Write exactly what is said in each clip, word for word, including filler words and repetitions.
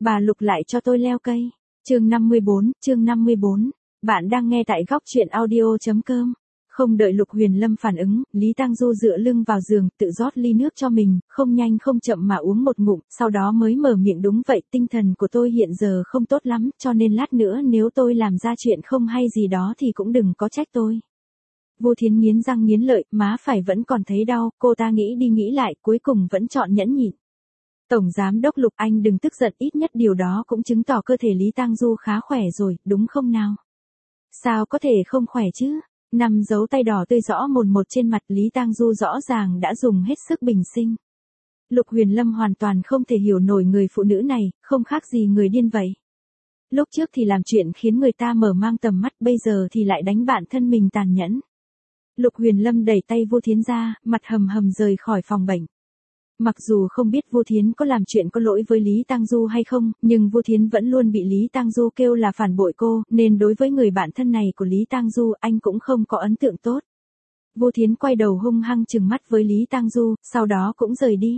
Bà Lục lại cho tôi leo cây. Chương năm mươi bốn, chương năm mươi bốn. Bạn đang nghe tại góc truyện audio chấm com. Không đợi Lục Huyền Lâm phản ứng, Lý Tang Du dựa lưng vào giường, tự rót ly nước cho mình, không nhanh không chậm mà uống một ngụm, sau đó mới mở miệng, đúng vậy, tinh thần của tôi hiện giờ không tốt lắm, cho nên lát nữa nếu tôi làm ra chuyện không hay gì đó thì cũng đừng có trách tôi. Vô Thiến nghiến răng nghiến lợi, má phải vẫn còn thấy đau, cô ta nghĩ đi nghĩ lại, cuối cùng vẫn chọn nhẫn nhịn. Tổng giám đốc Lục, anh đừng tức giận, ít nhất điều đó cũng chứng tỏ cơ thể Lý Tang Du khá khỏe rồi, đúng không nào? Sao có thể không khỏe chứ? Năm dấu tay đỏ tươi rõ mồn một trên mặt Lý Tang Du rõ ràng đã dùng hết sức bình sinh. Lục Huyền Lâm hoàn toàn không thể hiểu nổi người phụ nữ này, không khác gì người điên vậy. Lúc trước thì làm chuyện khiến người ta mở mang tầm mắt, bây giờ thì lại đánh bản thân mình tàn nhẫn. Lục Huyền Lâm đẩy tay Vô Thiến ra, mặt hầm hầm rời khỏi phòng bệnh. Mặc dù không biết Vô Thiến có làm chuyện có lỗi với Lý Tang Du hay không, nhưng Vô Thiến vẫn luôn bị Lý Tang Du kêu là phản bội cô, nên đối với người bạn thân này của Lý Tang Du, anh cũng không có ấn tượng tốt. Vô Thiến quay đầu hung hăng trừng mắt với Lý Tang Du, sau đó cũng rời đi.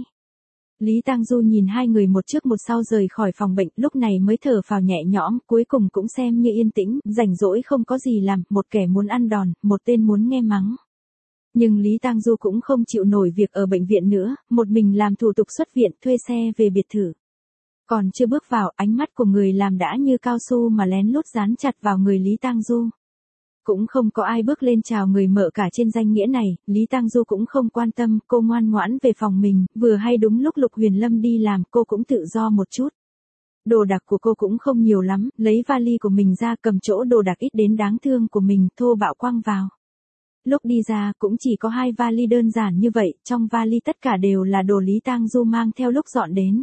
Lý Tang Du nhìn hai người một trước một sau rời khỏi phòng bệnh, lúc này mới thở phào nhẹ nhõm, cuối cùng cũng xem như yên tĩnh, rảnh rỗi không có gì làm, một kẻ muốn ăn đòn, một tên muốn nghe mắng. Nhưng Lý Tang Du cũng không chịu nổi việc ở bệnh viện nữa, một mình làm thủ tục xuất viện, thuê xe về biệt thự. Còn chưa bước vào, ánh mắt của người làm đã như cao su mà lén lút dán chặt vào người Lý Tang Du. Cũng không có ai bước lên chào người mợ cả trên danh nghĩa này, Lý Tang Du cũng không quan tâm, cô ngoan ngoãn về phòng mình, vừa hay đúng lúc Lục Huyền Lâm đi làm, cô cũng tự do một chút. Đồ đạc của cô cũng không nhiều lắm, lấy vali của mình ra, cầm chỗ đồ đạc ít đến đáng thương của mình, thô bạo quăng vào. Lúc đi ra cũng chỉ có hai vali đơn giản như vậy, trong vali tất cả đều là đồ Lý Tang Du mang theo lúc dọn đến.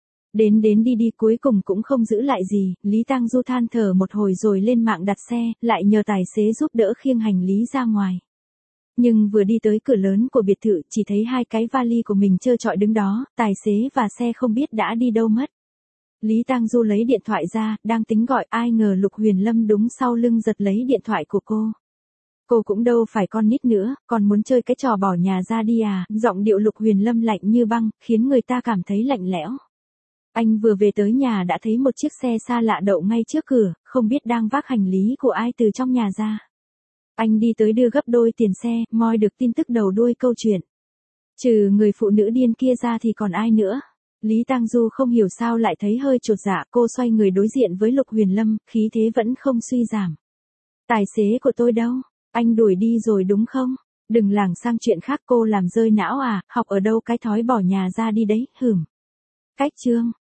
Đến đến đi đi cuối cùng cũng không giữ lại gì, Lý Tang Du than thở một hồi rồi lên mạng đặt xe, lại nhờ tài xế giúp đỡ khiêng hành lý ra ngoài. Nhưng vừa đi tới cửa lớn của biệt thự, chỉ thấy hai cái vali của mình trơ trọi đứng đó, tài xế và xe không biết đã đi đâu mất. Lý Tang Du lấy điện thoại ra, đang tính gọi, ai ngờ Lục Huyền Lâm đúng sau lưng giật lấy điện thoại của cô. Cô cũng đâu phải con nít nữa, còn muốn chơi cái trò bỏ nhà ra đi à, giọng điệu Lục Huyền Lâm lạnh như băng, khiến người ta cảm thấy lạnh lẽo. Anh vừa về tới nhà đã thấy một chiếc xe xa lạ đậu ngay trước cửa, không biết đang vác hành lý của ai từ trong nhà ra. Anh đi tới đưa gấp đôi tiền xe, moi được tin tức đầu đuôi câu chuyện. Trừ người phụ nữ điên kia ra thì còn ai nữa? Lý Tang Du không hiểu sao lại thấy hơi chột dạ, cô xoay người đối diện với Lục Huyền Lâm, khí thế vẫn không suy giảm. Tài xế của tôi đâu? Anh đuổi đi rồi đúng không? Đừng lảng sang chuyện khác, cô làm rơi não à, học ở đâu cái thói bỏ nhà ra đi đấy, hửm. Cách chương.